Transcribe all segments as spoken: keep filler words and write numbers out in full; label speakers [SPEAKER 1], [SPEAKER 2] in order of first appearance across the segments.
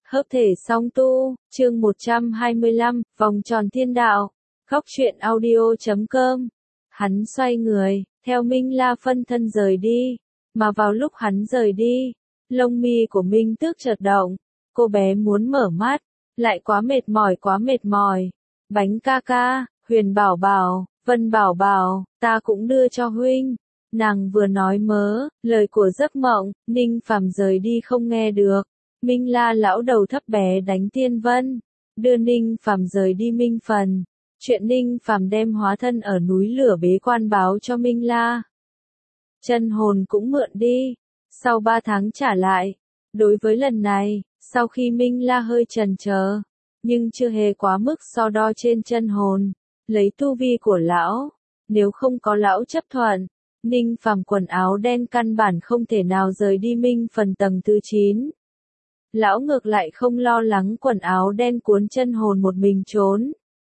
[SPEAKER 1] Hợp thể song tu, chương một trăm hai mươi lăm, vòng tròn thiên đạo. Góc truyện audio chấm com. Hắn xoay người, theo Minh La phân thân rời đi, mà vào lúc hắn rời đi, lông mi của Minh Tước chợt động, cô bé muốn mở mắt, lại quá mệt mỏi quá mệt mỏi. Bánh ca ca, Huyền bảo bảo, Vân bảo bảo, ta cũng đưa cho huynh. Nàng vừa nói mớ, lời của giấc mộng, Ninh Phàm rời đi không nghe được. Minh La lão đầu thấp bé đánh Tiên Vân, đưa Ninh Phàm rời đi Minh Phần. Chuyện Ninh Phàm đem hóa thân ở núi lửa bế quan báo cho Minh La. Chân hồn cũng mượn đi, sau ba tháng trả lại. Đối với lần này, sau khi Minh La hơi chần chờ, nhưng chưa hề quá mức so đo trên chân hồn, lấy tu vi của lão, nếu không có lão chấp thuận, Ninh Phàm quần áo đen căn bản không thể nào rời đi Minh Phần tầng thứ chín. Lão ngược lại không lo lắng quần áo đen cuốn chân hồn một mình trốn.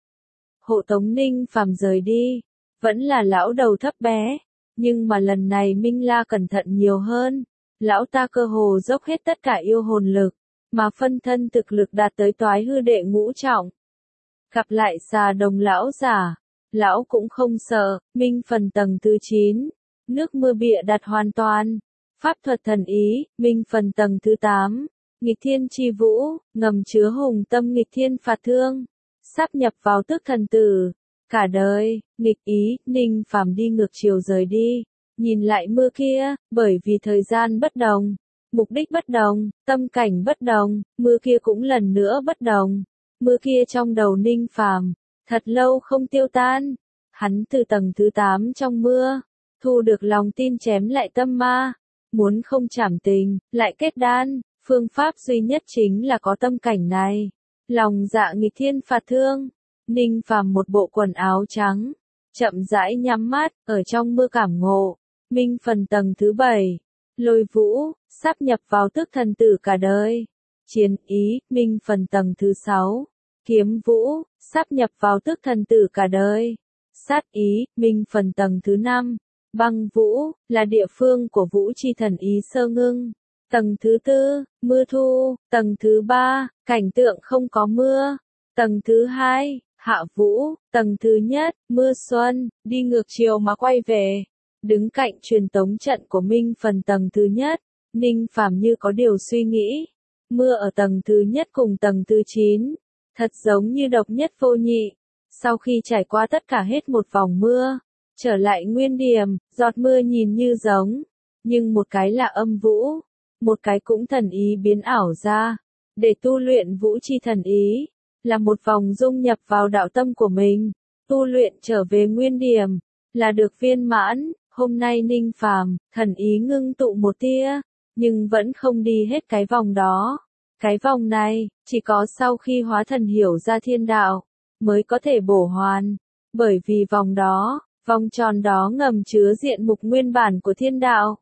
[SPEAKER 1] Hộ tống Ninh Phàm rời đi, vẫn là lão đầu thấp bé, nhưng mà lần này Minh La cẩn thận nhiều hơn. Lão ta cơ hồ dốc hết tất cả yêu hồn lực, mà phân thân thực lực đạt tới toái hư đệ ngũ trọng. Gặp lại xà đồng lão giả, lão cũng không sợ. Minh Phần tầng thứ chín, nước mưa bịa đặt hoàn toàn. Pháp thuật thần ý, Minh Phần tầng thứ tám, nghịch thiên chi vũ, ngầm chứa hùng tâm nghịch thiên phạt thương, sáp nhập vào tức thần tử. Cả đời, nghịch ý, Ninh Phàm đi ngược chiều rời đi, nhìn lại mưa kia, bởi vì thời gian bất đồng, mục đích bất đồng, tâm cảnh bất đồng, mưa kia cũng lần nữa bất đồng. Mưa kia trong đầu Ninh Phàm, thật lâu không tiêu tan. Hắn từ tầng thứ tám trong mưa, thu được lòng tin chém lại tâm ma, muốn không trảm tình, lại kết đan. Phương pháp duy nhất chính là có tâm cảnh này. Lòng dạ nghịch thiên phạt thương. Ninh Phàm một bộ quần áo trắng, chậm rãi nhắm mắt, ở trong mưa cảm ngộ. Minh Phần tầng thứ bảy, Lôi Vũ, sáp nhập vào tức thần tử cả đời. Chiến ý, Minh Phần tầng thứ sáu, Kiếm Vũ, sáp nhập vào tức thần tử cả đời. Sát ý, Minh Phần tầng thứ năm, Băng Vũ, là địa phương của Vũ chi thần ý sơ ngưng. Tầng thứ tư, mưa thu. Tầng thứ ba, cảnh tượng không có mưa. Tầng thứ hai, hạ vũ. Tầng thứ nhất, mưa xuân, đi ngược chiều mà quay về. Đứng cạnh truyền tống trận của Minh Phần tầng thứ nhất, Ninh Phàm như có điều suy nghĩ. Mưa ở tầng thứ nhất cùng tầng thứ chín, thật giống như độc nhất vô nhị. Sau khi trải qua tất cả hết một vòng mưa, trở lại nguyên điểm, giọt mưa nhìn như giống, nhưng một cái là âm vũ, một cái cũng thần ý biến ảo ra. Để tu luyện vũ chi thần ý, là một vòng dung nhập vào đạo tâm của mình, tu luyện trở về nguyên điểm, là được viên mãn. Hôm nay Ninh Phàm, thần ý ngưng tụ một tia, nhưng vẫn không đi hết cái vòng đó. Cái vòng này, chỉ có sau khi hóa thần hiểu ra thiên đạo, mới có thể bổ hoàn. Bởi vì vòng đó, vòng tròn đó ngầm chứa diện mục nguyên bản của thiên đạo.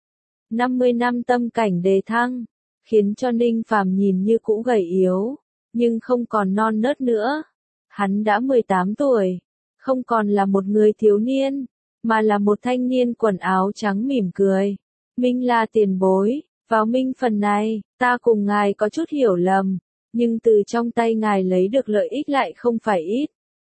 [SPEAKER 1] năm mươi năm tâm cảnh đề thăng, khiến cho Ninh Phàm nhìn như cũ gầy yếu, nhưng không còn non nớt nữa. Hắn đã mười tám tuổi, không còn là một người thiếu niên, mà là một thanh niên quần áo trắng mỉm cười. Minh La tiền bối, vào Minh Phần này, ta cùng ngài có chút hiểu lầm, nhưng từ trong tay ngài lấy được lợi ích lại không phải ít.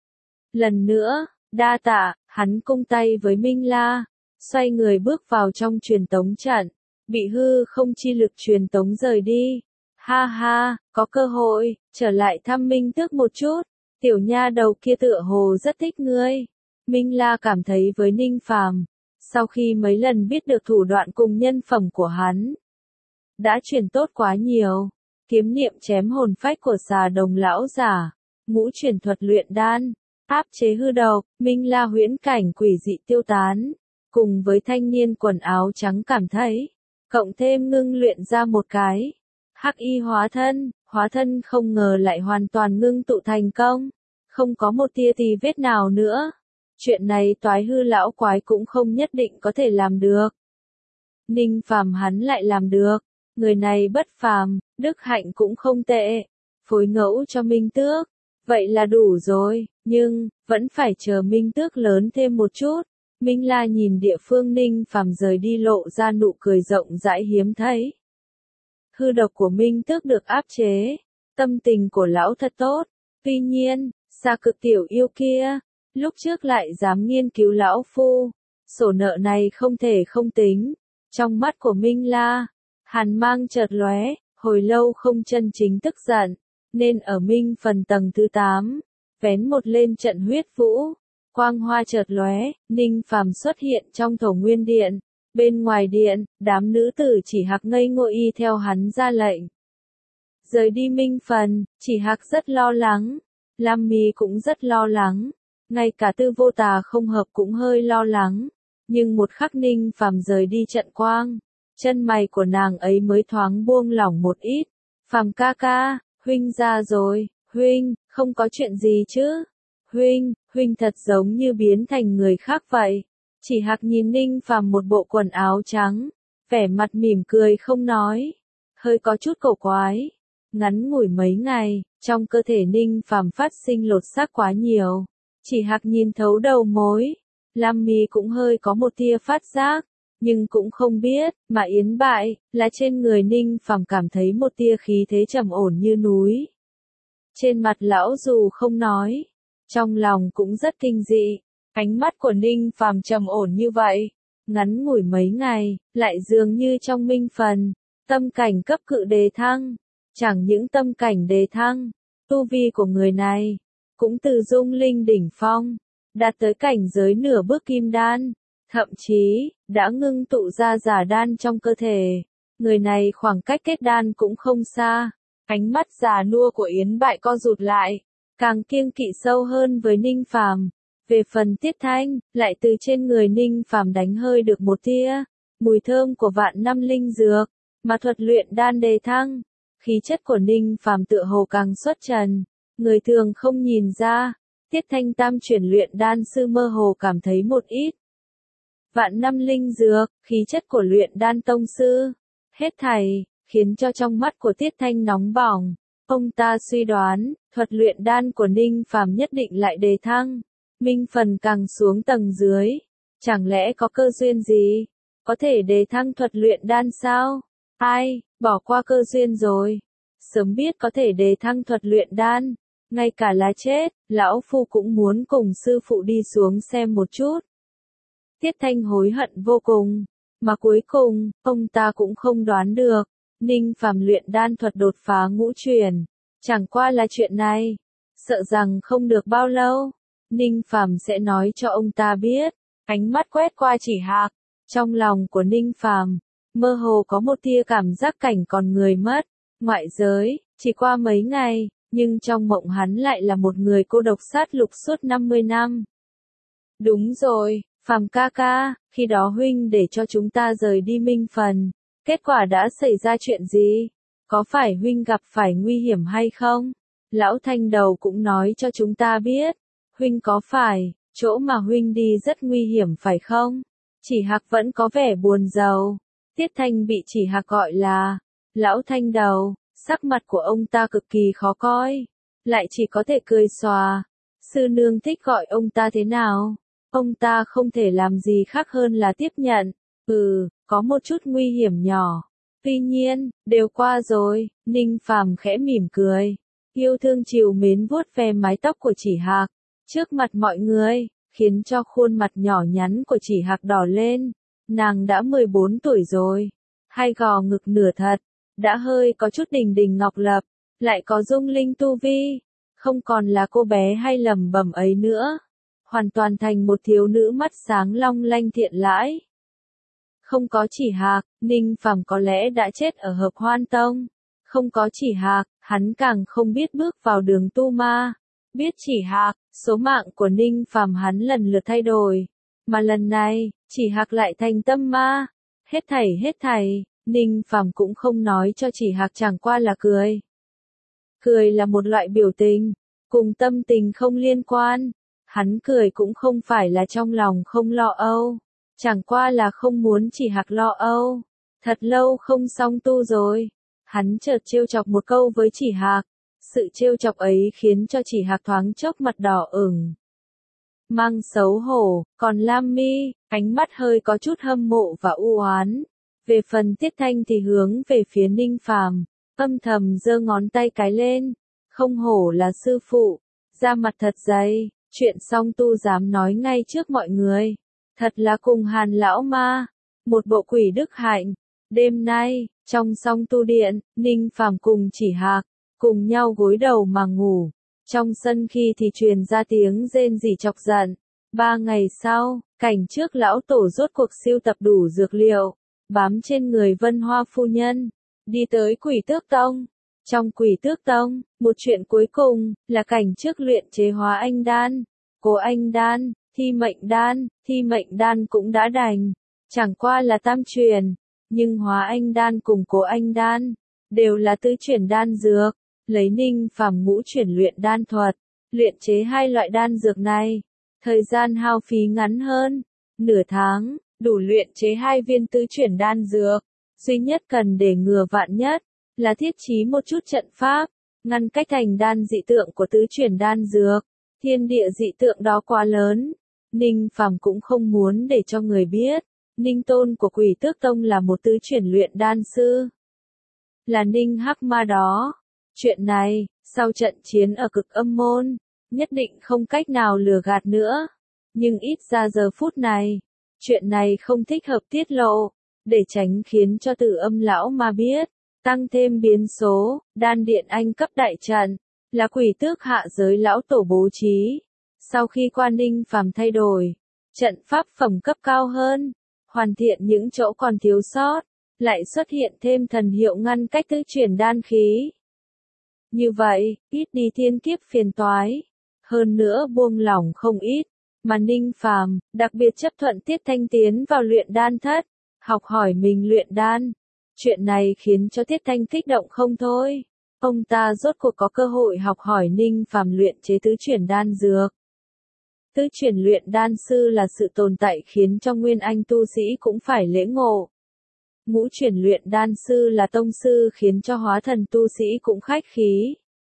[SPEAKER 1] Lần nữa, đa tạ. Hắn cung tay với Minh La, xoay người bước vào trong truyền tống trận, bị hư không chi lực truyền tống rời đi. Ha ha, có cơ hội, trở lại thăm Minh Tước một chút, tiểu nha đầu kia tựa hồ rất thích ngươi. Minh La cảm thấy với Ninh Phàm, sau khi mấy lần biết được thủ đoạn cùng nhân phẩm của hắn, đã chuyển tốt quá nhiều. Kiếm niệm chém hồn phách của xà đồng lão giả, ngũ chuyển thuật luyện đan, áp chế hư độc, Minh La huyễn cảnh quỷ dị tiêu tán, cùng với thanh niên quần áo trắng cảm thấy, cộng thêm ngưng luyện ra một cái hắc y hóa thân, hóa thân không ngờ lại hoàn toàn ngưng tụ thành công, không có một tia tì vết nào nữa. Chuyện này toái hư lão quái cũng không nhất định có thể làm được. Ninh Phàm hắn lại làm được, người này bất phàm, đức hạnh cũng không tệ, phối ngẫu cho Minh Tước, vậy là đủ rồi, nhưng, vẫn phải chờ Minh Tước lớn thêm một chút. Minh La nhìn địa phương Ninh Phàm rời đi lộ ra nụ cười rộng rãi hiếm thấy. hư độc của Minh Tước được áp chế, tâm tình của lão thật tốt. Tuy nhiên, xa cực tiểu yêu kia, lúc trước lại dám nghiên cứu lão phu, sổ nợ này không thể không tính. Trong mắt của Minh La, hàn mang chợt lóe, hồi lâu không chân chính tức giận, nên ở Minh phần tầng thứ tám, vén một lên trận huyết vũ, quang hoa chợt lóe, Ninh Phàm xuất hiện trong Thổ Nguyên Điện. Bên ngoài điện, đám nữ tử Chỉ Hạc ngây ngô y theo hắn ra lệnh. Rời đi Minh phần, Chỉ Hạc rất lo lắng, Lam Mi cũng rất lo lắng, ngay cả Tư Vô Tà không hợp cũng hơi lo lắng. Nhưng một khắc Ninh Phàm rời đi trận quang, chân mày của nàng ấy mới thoáng buông lỏng một ít. Phàm ca ca, huynh ra rồi, huynh, không có chuyện gì chứ? Huynh, huynh thật giống như biến thành người khác vậy. Chỉ Hạc nhìn Ninh Phàm một bộ quần áo trắng, vẻ mặt mỉm cười không nói, hơi có chút cổ quái. Ngắn ngủi mấy ngày, trong cơ thể Ninh Phàm phát sinh lột xác quá nhiều. Chỉ Hạc nhìn thấu đầu mối, Lam Mi cũng hơi có một tia phát giác, nhưng cũng không biết, mà Yến Bại, là trên người Ninh Phàm cảm thấy một tia khí thế trầm ổn như núi. Trên mặt lão dù không nói, trong lòng cũng rất kinh dị. Ánh mắt của Ninh Phàm trầm ổn như vậy, ngắn ngủi mấy ngày, lại dường như trong Minh phần, tâm cảnh cấp cự đề thăng. Chẳng những tâm cảnh đề thăng, tu vi của người này, cũng từ dung linh đỉnh phong, đạt tới cảnh giới nửa bước kim đan, thậm chí, đã ngưng tụ ra giả đan trong cơ thể. Người này khoảng cách kết đan cũng không xa. Ánh mắt già nua của Yến Bại co rụt lại, càng kiêng kỵ sâu hơn với Ninh Phàm. Về phần Tiết Thanh, lại từ trên người Ninh Phàm đánh hơi được một tia mùi thơm của vạn năm linh dược, mà thuật luyện đan đề thăng. Khí chất của Ninh Phàm tựa hồ càng xuất trần, người thường không nhìn ra. Tiết Thanh tam chuyển luyện đan sư mơ hồ cảm thấy một ít vạn năm linh dược, khí chất của luyện đan tông sư, hết thảy khiến cho trong mắt của Tiết Thanh nóng bỏng. Ông ta suy đoán, thuật luyện đan của Ninh Phàm nhất định lại đề thăng. Minh phần càng xuống tầng dưới, chẳng lẽ có cơ duyên gì, có thể đề thăng thuật luyện đan sao? Ai, bỏ qua cơ duyên rồi. Sớm biết có thể đề thăng thuật luyện đan, ngay cả là chết, lão phu cũng muốn cùng sư phụ đi xuống xem một chút. Tiết Thanh hối hận vô cùng, mà cuối cùng, ông ta cũng không đoán được, Ninh Phàm luyện đan thuật đột phá ngũ truyền, chẳng qua là chuyện này, sợ rằng không được bao lâu, Ninh Phàm sẽ nói cho ông ta biết. Ánh mắt quét qua Chỉ Hạc, trong lòng của Ninh Phàm mơ hồ có một tia cảm giác cảnh còn người mất, ngoại giới, chỉ qua mấy ngày, nhưng trong mộng hắn lại là một người cô độc sát lục suốt năm mươi năm. Đúng rồi, Phàm ca ca, khi đó huynh để cho chúng ta rời đi Minh phần, kết quả đã xảy ra chuyện gì? Có phải huynh gặp phải nguy hiểm hay không? Lão Thanh Đầu cũng nói cho chúng ta biết, huynh có phải, chỗ mà huynh đi rất nguy hiểm phải không? Chỉ Hạc vẫn có vẻ buồn rầu. Tiết Thanh bị Chỉ Hạc gọi là Lão Thanh Đầu, sắc mặt của ông ta cực kỳ khó coi, lại chỉ có thể cười xòa. Sư nương thích gọi ông ta thế nào? Ông ta không thể làm gì khác hơn là tiếp nhận. Ừ, có một chút nguy hiểm nhỏ. Tuy nhiên, đều qua rồi. Ninh Phàm khẽ mỉm cười, yêu thương trìu mến vuốt ve mái tóc của Chỉ Hạc, trước mặt mọi người, khiến cho khuôn mặt nhỏ nhắn của Chỉ Hạc đỏ lên. Nàng đã mười bốn tuổi rồi, hai gò ngực nửa thật, đã hơi có chút đình đình ngọc lập, lại có dung linh tu vi, không còn là cô bé hay lầm bầm ấy nữa, hoàn toàn thành một thiếu nữ mắt sáng long lanh thiện lãi. Không có Chỉ Hạc, Ninh Phàm có lẽ đã chết ở Hợp Hoan Tông. Không có Chỉ Hạc, hắn càng không biết bước vào đường tu ma. Biết Chỉ Hạc, số mạng của Ninh Phàm hắn lần lượt thay đổi, mà lần này, Chỉ Hạc lại thành tâm ma. Hết thảy hết thảy, Ninh Phàm cũng không nói cho Chỉ Hạc, chẳng qua là cười. Cười là một loại biểu tình, cùng tâm tình không liên quan. Hắn cười cũng không phải là trong lòng không lo âu, chẳng qua là không muốn Chỉ Hạc lo âu. Thật lâu không song tu rồi, hắn chợt trêu chọc một câu với Chỉ Hạc. Sự trêu chọc ấy khiến cho Chỉ Hạc thoáng chốc mặt đỏ ửng, mang xấu hổ, còn Lam Mi, ánh mắt hơi có chút hâm mộ và u oán. Về phần Tiết Thanh thì hướng về phía Ninh Phàm, âm thầm giơ ngón tay cái lên, không hổ là sư phụ, da mặt thật dày, chuyện song tu dám nói ngay trước mọi người, thật là cùng Hàn lão ma, một bộ quỷ đức hạnh. Đêm nay, trong song tu điện, Ninh Phàm cùng Chỉ Hạc, cùng nhau gối đầu mà ngủ, trong sân khi thì truyền ra tiếng rên rỉ chọc giận. Ba ngày sau, cảnh trước lão tổ rốt cuộc siêu tập đủ dược liệu, bám trên người Vân Hoa phu nhân, đi tới Quỷ Tước Tông. Trong Quỷ Tước Tông, một chuyện cuối cùng, là cảnh trước luyện chế hóa anh đan, cố anh đan, thi mệnh đan, thi mệnh đan cũng đã đành, chẳng qua là tam truyền, nhưng hóa anh đan cùng cố anh đan, đều là tứ chuyển đan dược, lấy Ninh Phàm ngũ chuyển luyện đan thuật, luyện chế hai loại đan dược này, thời gian hao phí ngắn hơn, nửa tháng, đủ luyện chế hai viên tứ chuyển đan dược, duy nhất cần để ngừa vạn nhất, là thiết trí một chút trận pháp, ngăn cách thành đan dị tượng của tứ chuyển đan dược, thiên địa dị tượng đó quá lớn, Ninh Phàm cũng không muốn để cho người biết, Ninh Tôn của Quỷ Tước Tông là một tứ chuyển luyện đan sư, là Ninh Hắc Ma đó. Chuyện này, sau trận chiến ở Cực Âm Môn, nhất định không cách nào lừa gạt nữa, nhưng ít ra giờ phút này, chuyện này không thích hợp tiết lộ, để tránh khiến cho Tử Âm lão ma biết. Tăng thêm biến số, đan điện anh cấp đại trận, là Quỷ Tước hạ giới lão tổ bố trí. Sau khi qua Ninh Phàm thay đổi, trận pháp phẩm cấp cao hơn, hoàn thiện những chỗ còn thiếu sót, lại xuất hiện thêm thần hiệu ngăn cách tứ chuyển đan khí. Như vậy, ít đi thiên kiếp phiền toái, hơn nữa buông lỏng không ít, mà Ninh Phàm đặc biệt chấp thuận Tiết Thanh tiến vào luyện đan thất, học hỏi mình luyện đan. Chuyện này khiến cho Tiết Thanh kích động không thôi. Ông ta rốt cuộc có cơ hội học hỏi Ninh Phàm luyện chế tứ chuyển đan dược. Tứ chuyển luyện đan sư là sự tồn tại khiến cho nguyên anh tu sĩ cũng phải lễ ngộ. Ngũ chuyển luyện đan sư là tông sư khiến cho hóa thần tu sĩ cũng khách khí.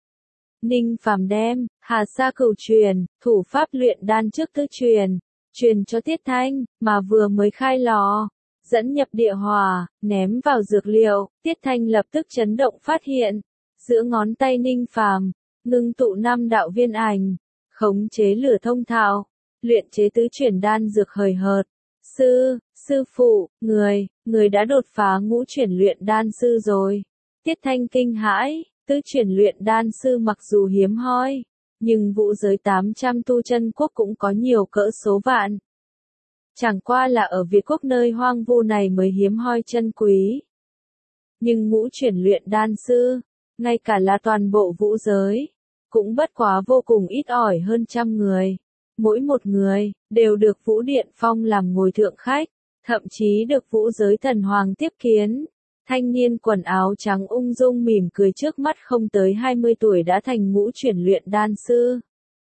[SPEAKER 1] Ninh Phàm đem Hà Sa Cửu truyền, thủ pháp luyện đan trước tứ truyền, truyền cho Tiết Thanh, mà vừa mới khai lò, dẫn nhập địa hỏa, ném vào dược liệu, Tiết Thanh lập tức chấn động phát hiện, giữa ngón tay Ninh Phàm, ngưng tụ năm đạo viên ảnh, khống chế lửa thông thạo, luyện chế tứ chuyển đan dược hời hợt. Sư, sư phụ, người, người đã đột phá ngũ chuyển luyện đan sư rồi. Tiết Thanh kinh hãi, tứ chuyển luyện đan sư mặc dù hiếm hoi, nhưng vũ giới tám trăm tu chân quốc cũng có nhiều cỡ số vạn. Chẳng qua là ở Việt quốc nơi hoang vu này mới hiếm hoi chân quý. Nhưng ngũ chuyển luyện đan sư, ngay cả là toàn bộ vũ giới, cũng bất quá vô cùng ít ỏi hơn trăm người. Mỗi một người, đều được Vũ Điện Phong làm ngồi thượng khách, thậm chí được vũ giới thần hoàng tiếp kiến. Thanh niên quần áo trắng ung dung mỉm cười trước mắt không tới hai mươi tuổi đã thành ngũ chuyển luyện đan sư.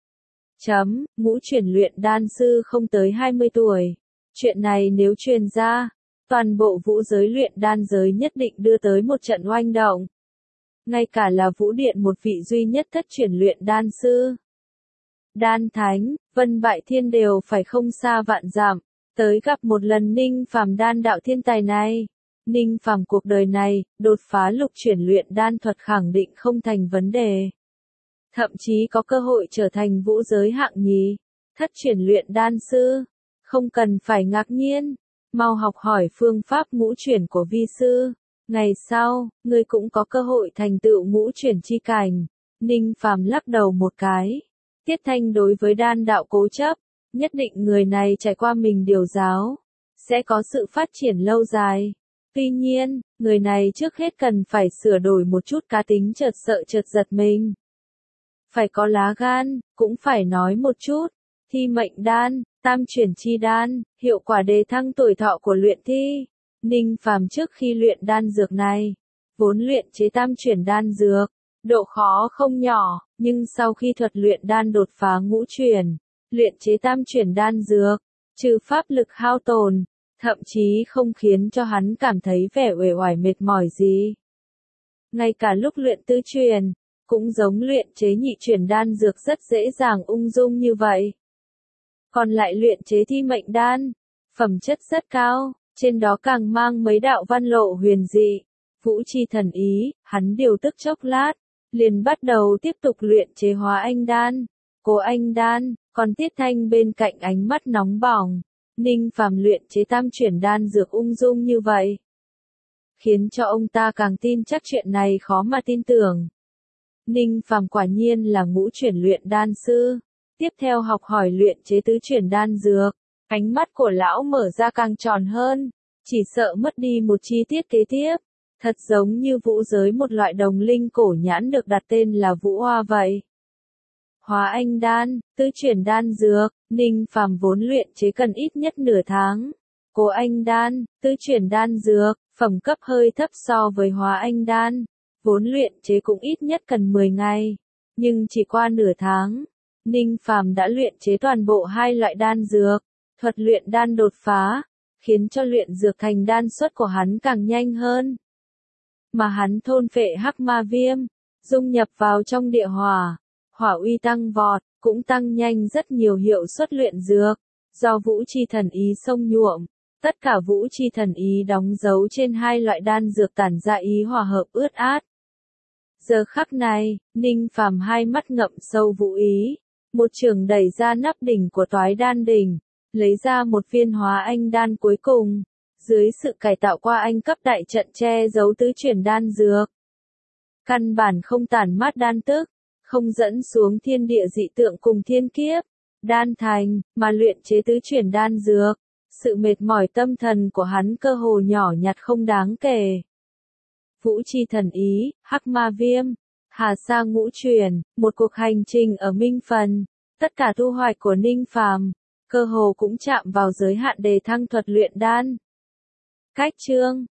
[SPEAKER 1] Chấm, ngũ chuyển luyện đan sư không tới hai mươi tuổi. Chuyện này nếu truyền ra, toàn bộ vũ giới luyện đan giới nhất định đưa tới một trận oanh động. Ngay cả là Vũ Điện một vị duy nhất thất chuyển luyện đan sư. Đan Thánh, Vân Bại Thiên đều phải không xa vạn dặm, tới gặp một lần Ninh Phàm đan đạo thiên tài này. Ninh Phàm cuộc đời này, đột phá lục chuyển luyện đan thuật khẳng định không thành vấn đề. Thậm chí có cơ hội trở thành vũ giới hạng nhì, thất chuyển luyện đan sư. Không cần phải ngạc nhiên, mau học hỏi phương pháp ngũ chuyển của vi sư. Ngày sau, ngươi cũng có cơ hội thành tựu ngũ chuyển chi cảnh. Ninh Phàm lắc đầu một cái. Tiết Thanh đối với đan đạo cố chấp, nhất định người này trải qua mình điều giáo, sẽ có sự phát triển lâu dài. Tuy nhiên, người này trước hết cần phải sửa đổi một chút cá tính chợt sợ chợt giật mình. Phải có lá gan, cũng phải nói một chút. Thi mệnh đan, tam chuyển chi đan, hiệu quả đề thăng tuổi thọ của luyện thi. Ninh Phàm trước khi luyện đan dược này, vốn luyện chế tam chuyển đan dược, độ khó không nhỏ, nhưng sau khi thuật luyện đan đột phá ngũ chuyển, luyện chế tam chuyển đan dược, trừ pháp lực hao tổn, thậm chí không khiến cho hắn cảm thấy vẻ uể oải mệt mỏi gì. Ngay cả lúc luyện tứ chuyển, cũng giống luyện chế nhị chuyển đan dược rất dễ dàng ung dung như vậy. Còn lại luyện chế thi mệnh đan, phẩm chất rất cao, trên đó càng mang mấy đạo văn lộ huyền dị. Vũ chi thần ý, hắn điều tức chốc lát, liền bắt đầu tiếp tục luyện chế hóa anh đan. Cố anh đan, còn Tiết Thanh bên cạnh ánh mắt nóng bỏng. Ninh Phàm luyện chế tam chuyển đan dược ung dung như vậy, khiến cho ông ta càng tin chắc chuyện này khó mà tin tưởng. Ninh Phàm quả nhiên là ngũ chuyển luyện đan sư, tiếp theo học hỏi luyện chế tứ chuyển đan dược. Ánh mắt của lão mở ra càng tròn hơn, chỉ sợ mất đi một chi tiết kế tiếp. Thật giống như vũ giới một loại đồng linh cổ nhãn được đặt tên là Vũ Hoa vậy. Hóa anh đan, tứ chuyển đan dược, Ninh Phàm vốn luyện chế cần ít nhất nửa tháng. Cố anh đan, tứ chuyển đan dược, phẩm cấp hơi thấp so với hóa anh đan, vốn luyện chế cũng ít nhất cần mười ngày. Nhưng chỉ qua nửa tháng, Ninh Phàm đã luyện chế toàn bộ hai loại đan dược. Thuật luyện đan đột phá, khiến cho luyện dược thành đan suất của hắn càng nhanh hơn. Mà hắn thôn phệ hắc ma viêm, dung nhập vào trong địa hỏa, hỏa uy tăng vọt, cũng tăng nhanh rất nhiều hiệu suất luyện dược. Do vũ chi thần ý xông nhuộm, tất cả vũ chi thần ý đóng dấu trên hai loại đan dược tản ra ý hòa hợp ướt át. Giờ khắc này, Ninh Phàm hai mắt ngậm sâu vũ ý, một trường đẩy ra nắp đỉnh của toái đan đỉnh, lấy ra một viên hóa anh đan cuối cùng. Dưới sự cải tạo qua anh cấp đại trận che giấu tứ chuyển đan dược, căn bản không tản mát đan tức, không dẫn xuống thiên địa dị tượng cùng thiên kiếp, đan thành, mà luyện chế tứ chuyển đan dược. Sự mệt mỏi tâm thần của hắn cơ hồ nhỏ nhặt không đáng kể. Vũ chi thần ý, hắc ma viêm, hà sa ngũ chuyển, một cuộc hành trình ở Minh Phần, tất cả thu hoạch của Ninh Phàm cơ hồ cũng chạm vào giới hạn đề thăng thuật luyện đan. Cách chương